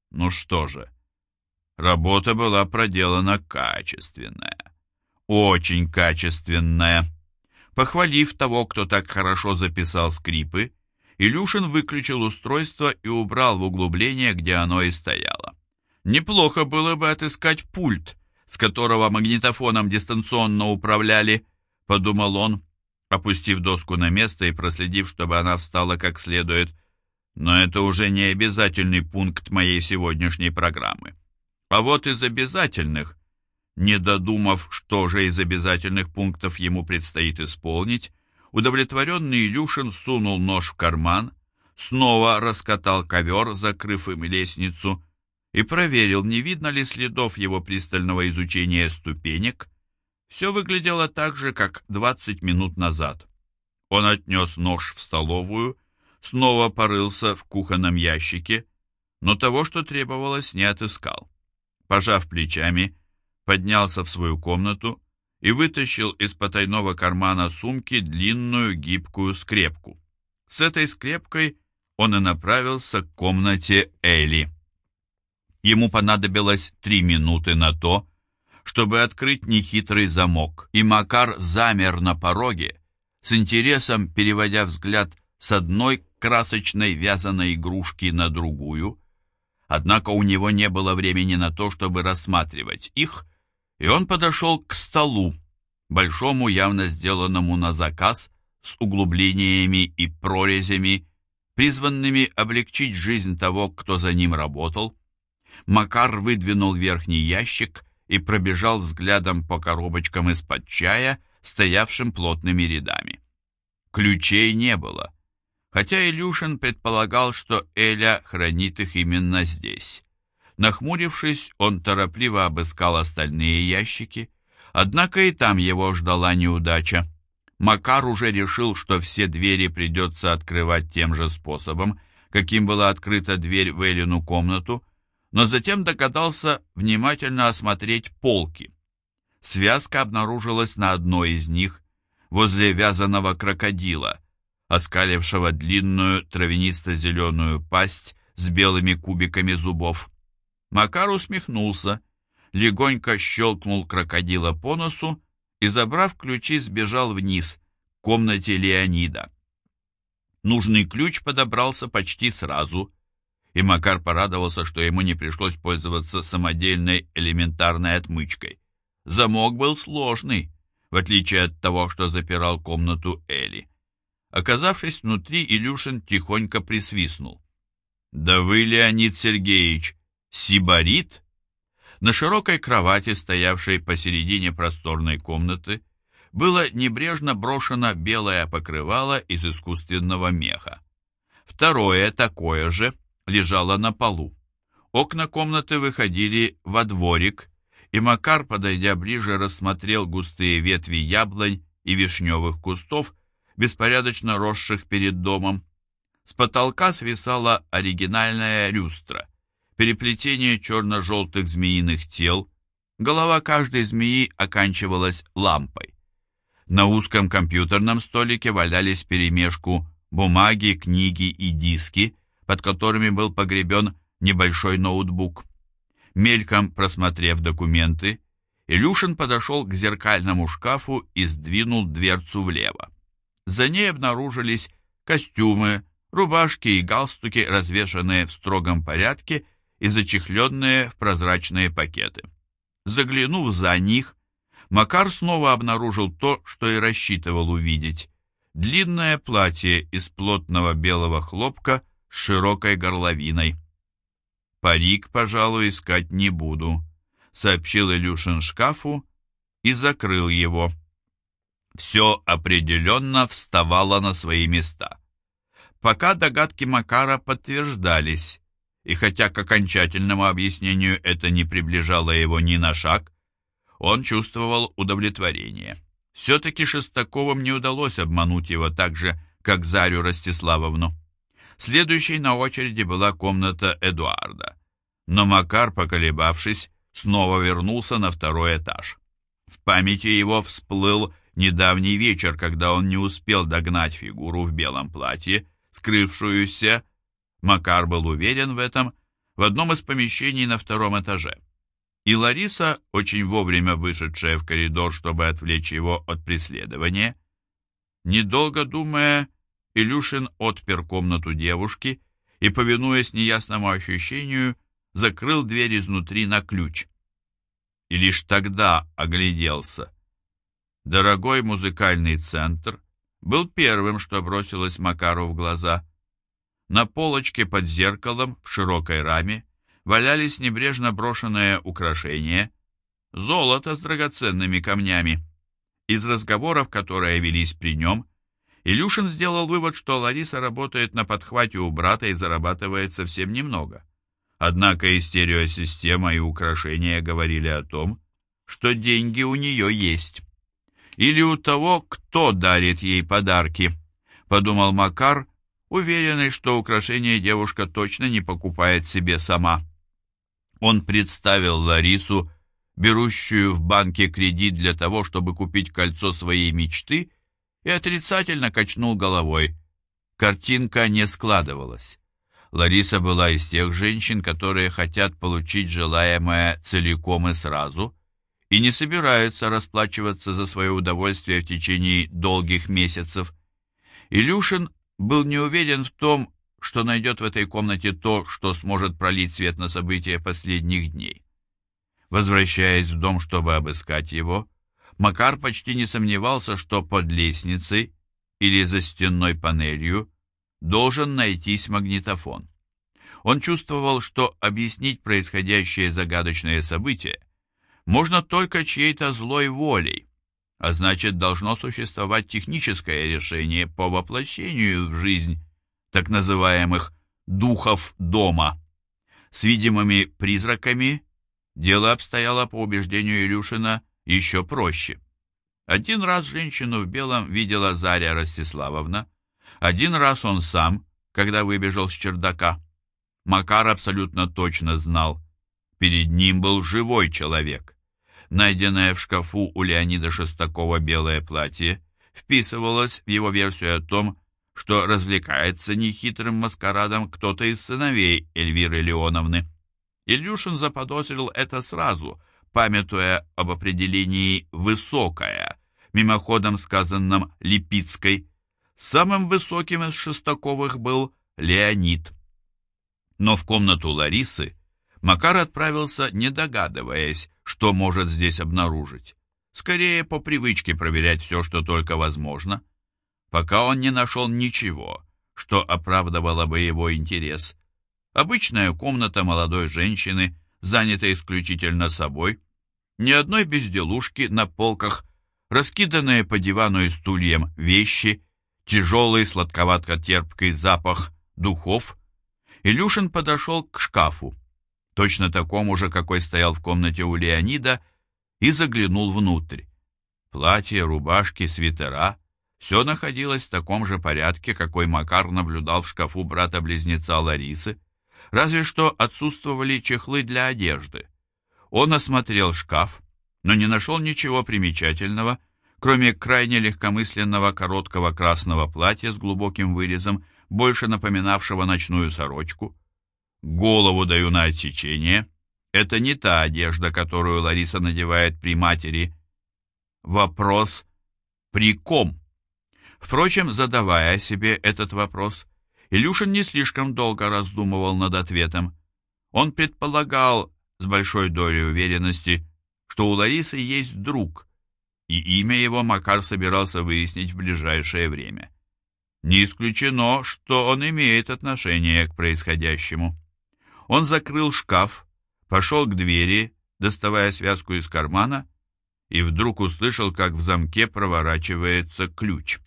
Ну что же, работа была проделана качественная, очень качественная. Похвалив того, кто так хорошо записал скрипы, Илюшин выключил устройство и убрал в углубление, где оно и стояло. Неплохо было бы отыскать пульт, с которого магнитофоном дистанционно управляли, подумал он, опустив доску на место и проследив, чтобы она встала как следует. Но это уже не обязательный пункт моей сегодняшней программы. А вот из обязательных, не додумав, что же из обязательных пунктов ему предстоит исполнить, удовлетворенный Илюшин сунул нож в карман, снова раскатал ковер, закрыв им лестницу, и проверил, не видно ли следов его пристального изучения ступенек. Все выглядело так же, как 20 минут назад. Он отнес нож в столовую, снова порылся в кухонном ящике, но того, что требовалось, не отыскал. Пожав плечами, поднялся в свою комнату и вытащил из потайного кармана сумки длинную гибкую скрепку. С этой скрепкой он и направился к комнате Эли. Ему понадобилось 3 минуты на то, чтобы открыть нехитрый замок, и Макар замер на пороге, с интересом переводя взгляд с одной красочной вязаной игрушки на другую. Однако у него не было времени на то, чтобы рассматривать их, и он подошел к столу, большому, явно сделанному на заказ, с углублениями и прорезями, призванными облегчить жизнь того, кто за ним работал. Макар выдвинул верхний ящик и пробежал взглядом по коробочкам из-под чая, стоявшим плотными рядами. Ключей не было, хотя Илюшин предполагал, что Эля хранит их именно здесь. Нахмурившись, он торопливо обыскал остальные ящики, однако и там его ждала неудача. Макар уже решил, что все двери придется открывать тем же способом, каким была открыта дверь в Элину комнату, но затем догадался внимательно осмотреть полки. Связка обнаружилась на одной из них, возле вязаного крокодила, оскалившего длинную травянисто-зеленую пасть с белыми кубиками зубов. Макар усмехнулся, легонько щелкнул крокодила по носу и, забрав ключи, сбежал вниз, к комнате Леонида. Нужный ключ подобрался почти сразу, и Макар порадовался, что ему не пришлось пользоваться самодельной элементарной отмычкой. Замок был сложный, в отличие от того, что запирал комнату Эли. Оказавшись внутри, Илюшин тихонько присвистнул. «Да вы, Леонид Сергеевич, сибарит?» На широкой кровати, стоявшей посередине просторной комнаты, было небрежно брошено белое покрывало из искусственного меха. Второе, такое же, лежало на полу. Окна комнаты выходили во дворик, и Макар, подойдя ближе, рассмотрел густые ветви яблонь и вишневых кустов, беспорядочно росших перед домом. С потолка свисала оригинальная люстра, переплетение черно-желтых змеиных тел, голова каждой змеи оканчивалась лампой. На узком компьютерном столике валялись вперемешку бумаги, книги и диски, под которыми был погребен небольшой ноутбук. Мельком просмотрев документы, Илюшин подошел к зеркальному шкафу и сдвинул дверцу влево. За ней обнаружились костюмы, рубашки и галстуки, развешанные в строгом порядке и зачехленные в прозрачные пакеты. Заглянув за них, Макар снова обнаружил то, что и рассчитывал увидеть. Длинное платье из плотного белого хлопка с широкой горловиной. «Парик, пожалуй, искать не буду», — сообщил Илюшин шкафу и закрыл его. Все определенно вставало на свои места. Пока догадки Макара подтверждались, и хотя к окончательному объяснению это не приближало его ни на шаг, он чувствовал удовлетворение. Все-таки Шестаковым не удалось обмануть его так же, как Зарю Ростиславовну. Следующей на очереди была комната Эдуарда, но Макар, поколебавшись, снова вернулся на второй этаж. В памяти его всплыл недавний вечер, когда он не успел догнать фигуру в белом платье, скрывшуюся, Макар был уверен в этом, в одном из помещений на втором этаже. И Лариса, очень вовремя вышедшая в коридор, чтобы отвлечь его от преследования. Недолго думая, Илюшин отпер комнату девушки и, повинуясь неясному ощущению, закрыл дверь изнутри на ключ. И лишь тогда огляделся. Дорогой музыкальный центр был первым, что бросилось Макару в глаза. На полочке под зеркалом в широкой раме валялись небрежно брошенные украшения, золото с драгоценными камнями. Из разговоров, которые велись при нем, Илюшин сделал вывод, что Лариса работает на подхвате у брата и зарабатывает совсем немного. Однако и стереосистема, и украшения говорили о том, что деньги у нее есть. Или у того, кто дарит ей подарки, подумал Макар, уверенный, что украшения девушка точно не покупает себе сама. Он представил Ларису, берущую в банке кредит для того, чтобы купить кольцо своей мечты, и отрицательно качнул головой. Картинка не складывалась. Лариса была из тех женщин, которые хотят получить желаемое целиком и сразу, и не собираются расплачиваться за свое удовольствие в течение долгих месяцев. Илюшин был не уверен в том, что найдет в этой комнате то, что сможет пролить свет на события последних дней. Возвращаясь в дом, чтобы обыскать его, Макар почти не сомневался, что под лестницей или за стенной панелью должен найтись магнитофон. Он чувствовал, что объяснить происходящее загадочное событие можно только чьей-то злой волей, а значит, должно существовать техническое решение по воплощению в жизнь так называемых «духов дома». С видимыми призраками дело обстояло, по убеждению Илюшина, еще проще. Один раз женщину в белом видела Заря Ростиславовна, один раз он сам, когда выбежал с чердака. Макар абсолютно точно знал, перед ним был живой человек. Найденное в шкафу у Леонида Шестакова белое платье вписывалось в его версию о том, что развлекается нехитрым маскарадом кто-то из сыновей Эльвиры Леоновны. Илюшин заподозрил это сразу, памятуя об определении «высокая», мимоходом сказанном Липицкой. Самым высоким из Шестаковых был Леонид. Но в комнату Ларисы Макар отправился, не догадываясь, что может здесь обнаружить. Скорее, по привычке проверять все, что только возможно, пока он не нашел ничего, что оправдывало бы его интерес. Обычная комната молодой женщины, занятая исключительно собой, ни одной безделушки на полках, раскиданные по дивану и стульям вещи, тяжелый сладковато-терпкий запах духов. Илюшин подошел к шкафу, точно такому же, какой стоял в комнате у Леонида, и заглянул внутрь. Платья, рубашки, свитера — все находилось в таком же порядке, какой Макар наблюдал в шкафу брата-близнеца Ларисы, разве что отсутствовали чехлы для одежды. Он осмотрел шкаф, но не нашел ничего примечательного, кроме крайне легкомысленного короткого красного платья с глубоким вырезом, больше напоминавшего ночную сорочку. Голову даю на отсечение. Это не та одежда, которую Лариса надевает при матери. Вопрос: при ком? Впрочем, задавая себе этот вопрос, Илюшин не слишком долго раздумывал над ответом. Он предполагал с большой долей уверенности, что у Ларисы есть друг, и имя его Макар собирался выяснить в ближайшее время. Не исключено, что он имеет отношение к происходящему. Он закрыл шкаф, пошел к двери, доставая связку из кармана, и вдруг услышал, как в замке проворачивается ключ.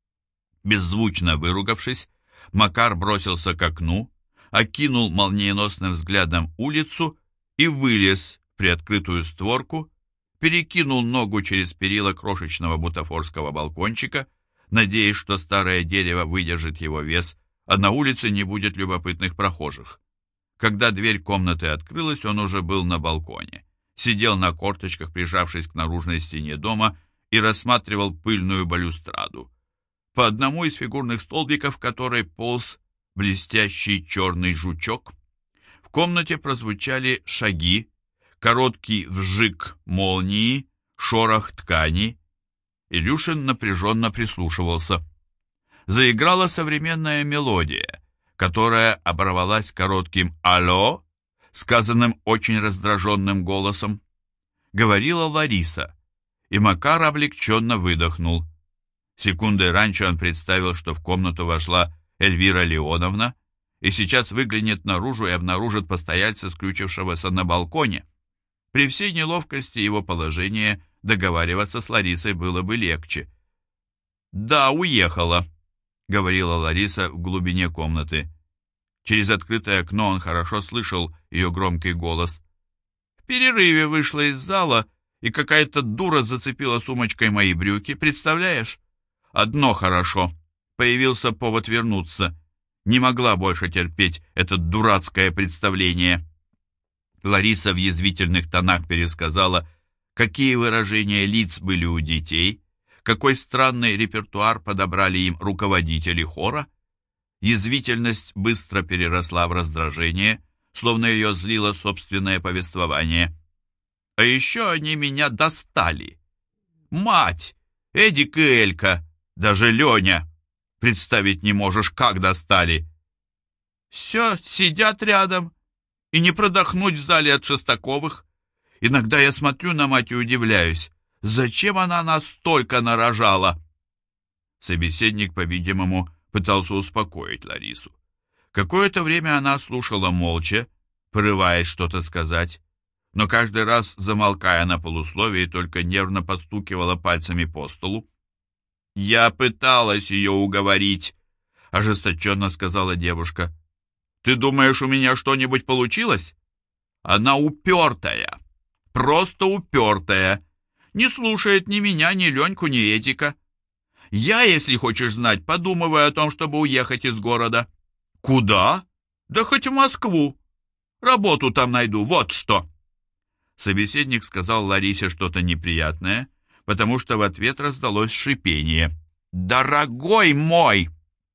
Беззвучно выругавшись, Макар бросился к окну, окинул молниеносным взглядом улицу и вылез в приоткрытую створку, перекинул ногу через перила крошечного бутафорского балкончика, надеясь, что старое дерево выдержит его вес, а на улице не будет любопытных прохожих. Когда дверь комнаты открылась, он уже был на балконе, сидел на корточках, прижавшись к наружной стене дома, и рассматривал пыльную балюстраду, по одному из фигурных столбиков которой полз блестящий черный жучок. В комнате прозвучали шаги, короткий вжик молнии, шорох ткани. Илюшин напряженно прислушивался. Заиграла современная мелодия, которая оборвалась коротким «Алло», сказанным очень раздраженным голосом. Говорила Лариса, и Макар облегченно выдохнул. Секундой раньше он представил, что в комнату вошла Эльвира Леоновна, и сейчас выглянет наружу и обнаружит постояльца, скрючившегося на балконе. При всей неловкости его положения договариваться с Ларисой было бы легче. «Да, уехала», — говорила Лариса в глубине комнаты. Через открытое окно он хорошо слышал ее громкий голос. «В перерыве вышла из зала, и какая-то дура зацепила сумочкой мои брюки, представляешь? Одно хорошо. Появился повод вернуться. Не могла больше терпеть это дурацкое представление». Лариса в язвительных тонах пересказала, какие выражения лиц были у детей, какой странный репертуар подобрали им руководители хора. Язвительность быстро переросла в раздражение, словно ее злило собственное повествование. «А еще они меня достали. Мать, Эдик и Элька, даже Леня. Представить не можешь, как достали. Все, сидят рядом, и не продохнуть в зале от Шестаковых. Иногда я смотрю на мать и удивляюсь, зачем она нас столько нарожала?» Собеседник, по-видимому, пытался успокоить Ларису. Какое-то время она слушала молча, порываясь что-то сказать, но каждый раз, замолкая на полусловие, только нервно постукивала пальцами по столу. «Я пыталась ее уговорить», — ожесточенно сказала девушка. «Ты думаешь, у меня что-нибудь получилось? Она упертая, просто упертая. Не слушает ни меня, ни Леньку, ни Эдика. Я, если хочешь знать, подумываю о том, чтобы уехать из города». «Куда?» «Да хоть в Москву. Работу там найду, вот что». Собеседник сказал Ларисе что-то неприятное, потому что в ответ раздалось шипение. «Дорогой мой!»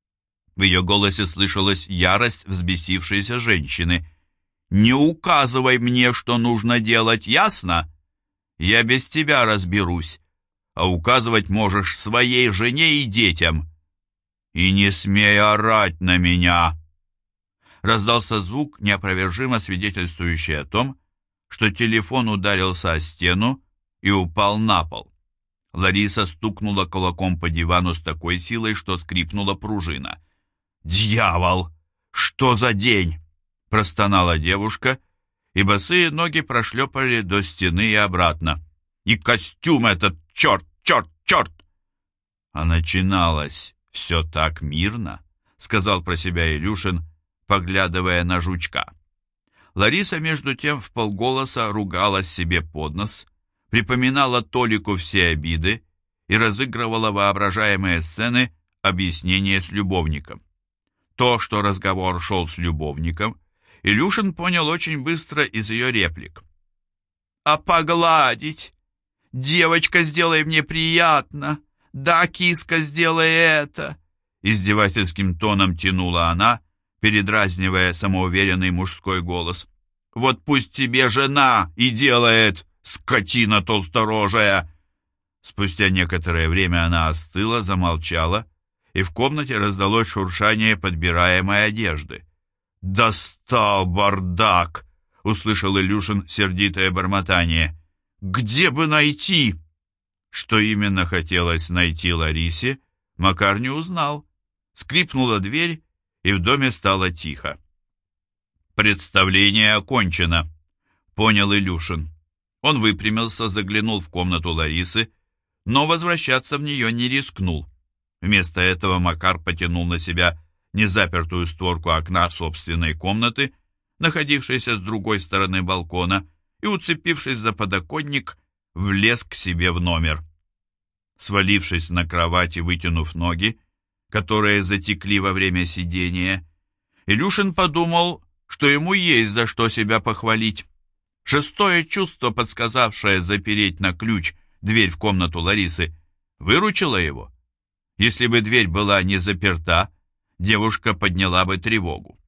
В ее голосе слышалась ярость взбесившейся женщины. «Не указывай мне, что нужно делать, ясно? Я без тебя разберусь, а указывать можешь своей жене и детям. И не смей орать на меня!» Раздался звук, неопровержимо свидетельствующий о том, что телефон ударился о стену и упал на пол. Лариса стукнула кулаком по дивану с такой силой, что скрипнула пружина. «Дьявол! Что за день?» — простонала девушка, и босые ноги прошлепали до стены и обратно. «И костюм этот, черт, черт, черт!» «А начиналось все так мирно», — сказал про себя Илюшин, поглядывая на жучка. Лариса, между тем, вполголоса ругалась себе под нос, припоминала Толику все обиды и разыгрывала воображаемые сцены объяснения с любовником. То, что разговор шел с любовником, Илюшин понял очень быстро из ее реплик. «А погладить? Девочка, сделай мне приятно! Да, киска, сделай это!» Издевательским тоном тянула она, передразнивая самоуверенный мужской голос. «Вот пусть тебе жена и делает, скотина толсторожая!» Спустя некоторое время она остыла, замолчала, и в комнате раздалось шуршание подбираемой одежды. «Достал бардак!» — услышал Илюшин сердитое бормотание. «Где бы найти?» Что именно хотелось найти Ларисе, Макар не узнал. Скрипнула дверь, и в доме стало тихо. «Представление окончено», — понял Илюшин. Он выпрямился, заглянул в комнату Ларисы, но возвращаться в нее не рискнул. Вместо этого Макар потянул на себя незапертую створку окна собственной комнаты, находившейся с другой стороны балкона, и, уцепившись за подоконник, влез к себе в номер. Свалившись на кровать и вытянув ноги, которые затекли во время сидения, Илюшин подумал, что ему есть за что себя похвалить. Шестое чувство, подсказавшее запереть на ключ дверь в комнату Ларисы, выручило его. Если бы дверь была не заперта, девушка подняла бы тревогу.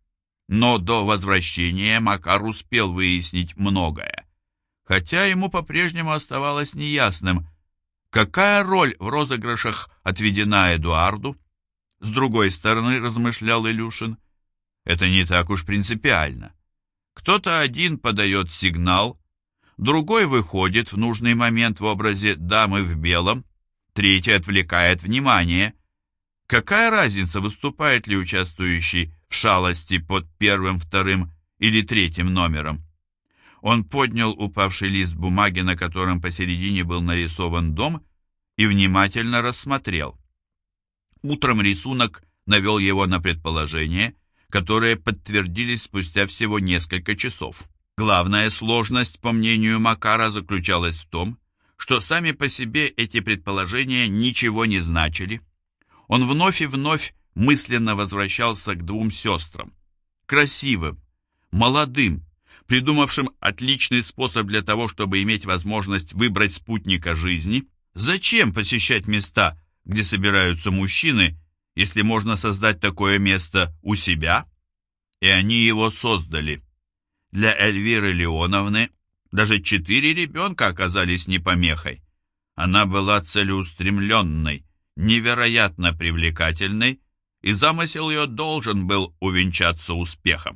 Но до возвращения Макар успел выяснить многое, хотя ему по-прежнему оставалось неясным, какая роль в розыгрышах отведена Эдуарду. С другой стороны, размышлял Илюшин, это не так уж принципиально. Кто-то один подает сигнал, другой выходит в нужный момент в образе дамы в белом, третий отвлекает внимание. Какая разница, выступает ли участвующий в шалости под первым, вторым или третьим номером? Он поднял упавший лист бумаги, на котором посередине был нарисован дом, и внимательно рассмотрел. Утром рисунок навел его на предположения, которые подтвердились спустя всего несколько часов. Главная сложность, по мнению Макара, заключалась в том, что сами по себе эти предположения ничего не значили. Он вновь и вновь мысленно возвращался к двум сестрам. Красивым, молодым, придумавшим отличный способ для того, чтобы иметь возможность выбрать спутника жизни. Зачем посещать места, где собираются мужчины, если можно создать такое место у себя? И они его создали. Для Эльвиры Леоновны даже 4 ребенка оказались не помехой. Она была целеустремленной, невероятно привлекательной, и замысел ее должен был увенчаться успехом.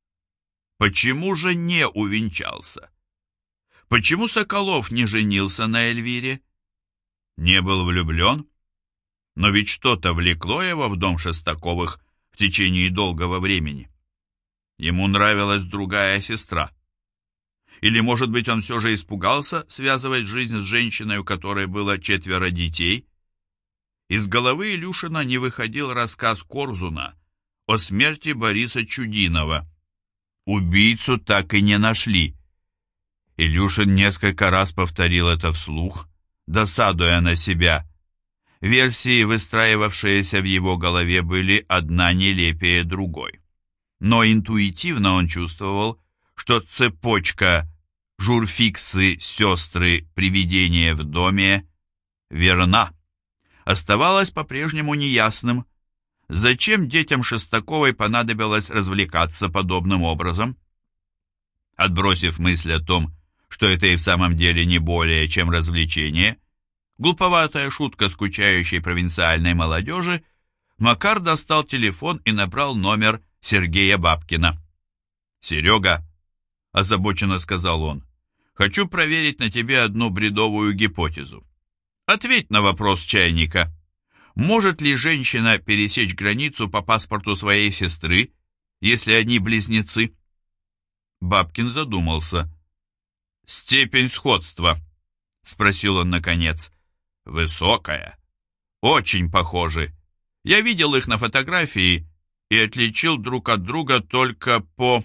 Почему же не увенчался? Почему Соколов не женился на Эльвире? Не был влюблен? Но ведь что-то влекло его в дом Шестаковых в течение долгого времени. Ему нравилась другая сестра. Или, может быть, он все же испугался связывать жизнь с женщиной, у которой было 4 детей? Из головы Илюшина не выходил рассказ Корзуна о смерти Бориса Чудинова. Убийцу так и не нашли. Илюшин несколько раз повторил это вслух, досадуя на себя. Версии, выстраивавшиеся в его голове, были одна нелепее другой. Но интуитивно он чувствовал, что цепочка журфиксы, сестры, привидения в доме верна. Оставалось по-прежнему неясным, зачем детям Шестаковой понадобилось развлекаться подобным образом. Отбросив мысль о том, что это и в самом деле не более чем развлечение, глуповатая шутка скучающей провинциальной молодежи, Макар достал телефон и набрал номер Сергея Бабкина. «Серега», — озабоченно сказал он, — «хочу проверить на тебе одну бредовую гипотезу. Ответь на вопрос чайника. Может ли женщина пересечь границу по паспорту своей сестры, если они близнецы?» Бабкин задумался. «Степень сходства?» — спросил он наконец. «Высокая. Очень похожи. Я видел их на фотографии и отличил друг от друга только по...»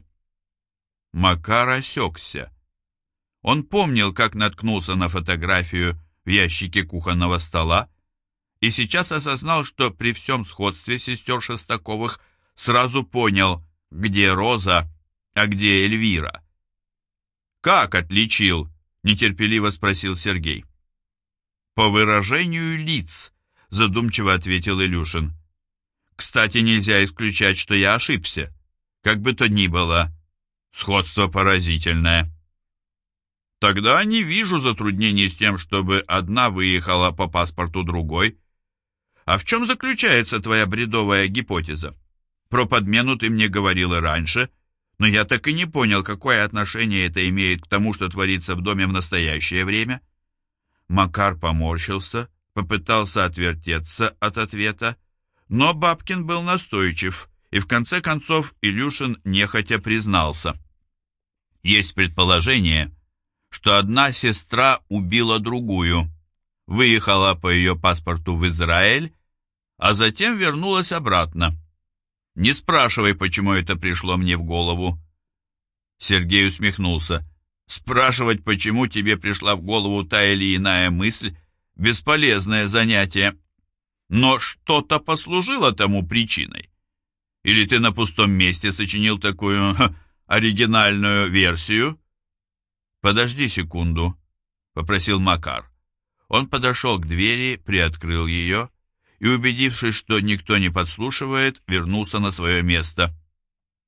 Макар осекся. Он помнил, как наткнулся на фотографию в ящике кухонного стола, и сейчас осознал, что при всем сходстве сестер Шестаковых сразу понял, где Роза, а где Эльвира. «Как отличил?» — нетерпеливо спросил Сергей. «По выражению лиц», — задумчиво ответил Илюшин. «Кстати, нельзя исключать, что я ошибся. Как бы то ни было, сходство поразительное». «Тогда не вижу затруднений с тем, чтобы одна выехала по паспорту другой. А в чем заключается твоя бредовая гипотеза? Про подмену ты мне говорил и раньше, но я так и не понял, какое отношение это имеет к тому, что творится в доме в настоящее время». Макар поморщился, попытался отвертеться от ответа, но Бабкин был настойчив, и в конце концов Илюшин нехотя признался. «Есть предположение, что одна сестра убила другую, выехала по ее паспорту в Израиль, а затем вернулась обратно. Не спрашивай, почему это пришло мне в голову». Сергей усмехнулся. «Спрашивать, почему тебе пришла в голову та или иная мысль, бесполезное занятие. Но что-то послужило тому причиной. Или ты на пустом месте сочинил такую оригинальную версию?» «Подожди секунду», — попросил Макар. Он подошел к двери, приоткрыл ее и, убедившись, что никто не подслушивает, вернулся на свое место.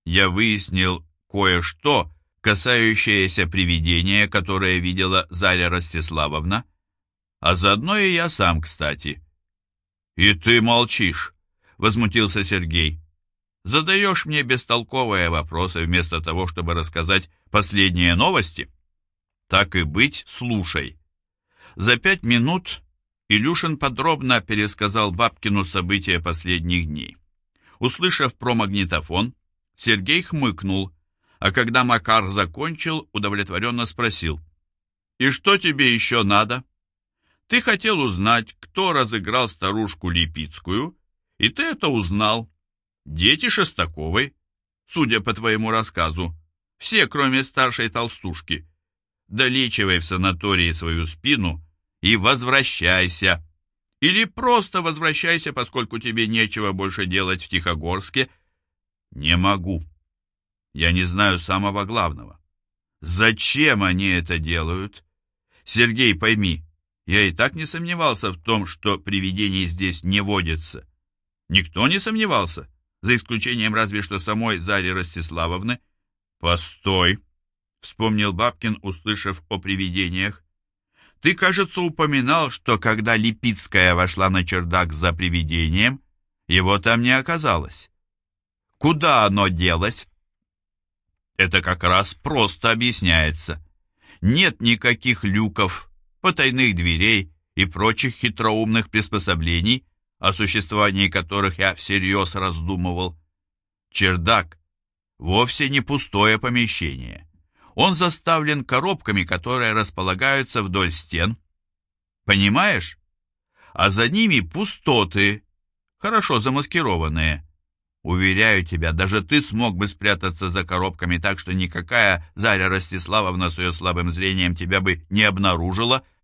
Я выяснил кое-что, касающееся привидения, которое видела Заря Ростиславовна, а заодно и я сам, кстати. «И ты молчишь», — возмутился Сергей. «Задаешь мне бестолковые вопросы вместо того, чтобы рассказать последние новости? Так и быть, слушай». За 5 минут Илюшин подробно пересказал Бабкину события последних дней. Услышав про магнитофон, Сергей хмыкнул, а когда Макар закончил, удовлетворенно спросил: «И что тебе еще надо? Ты хотел узнать, кто разыграл старушку Липицкую, и ты это узнал. Дети Шестаковой, судя по твоему рассказу, все, кроме старшей толстушки. Долечивай в санатории свою спину и возвращайся. Или просто возвращайся, поскольку тебе нечего больше делать в Тихогорске». «Не могу. Я не знаю самого главного. Зачем они это делают? Сергей, пойми, я и так не сомневался в том, что привидений здесь не водится. Никто не сомневался, за исключением разве что самой Зари Ростиславовны». «Постой», — вспомнил Бабкин, услышав о привидениях. «Ты, кажется, упоминал, что когда Липицкая вошла на чердак за привидением, его там не оказалось. Куда оно делось?» «Это как раз просто объясняется. Нет никаких люков, потайных дверей и прочих хитроумных приспособлений, о существовании которых я всерьез раздумывал. Чердак вовсе не пустое помещение. Он заставлен коробками, которые располагаются вдоль стен. Понимаешь? А за ними пустоты, хорошо замаскированные. Уверяю тебя, даже ты смог бы спрятаться за коробками так, что никакая Заря Ростиславовна с ее слабым зрением тебя бы не обнаружила,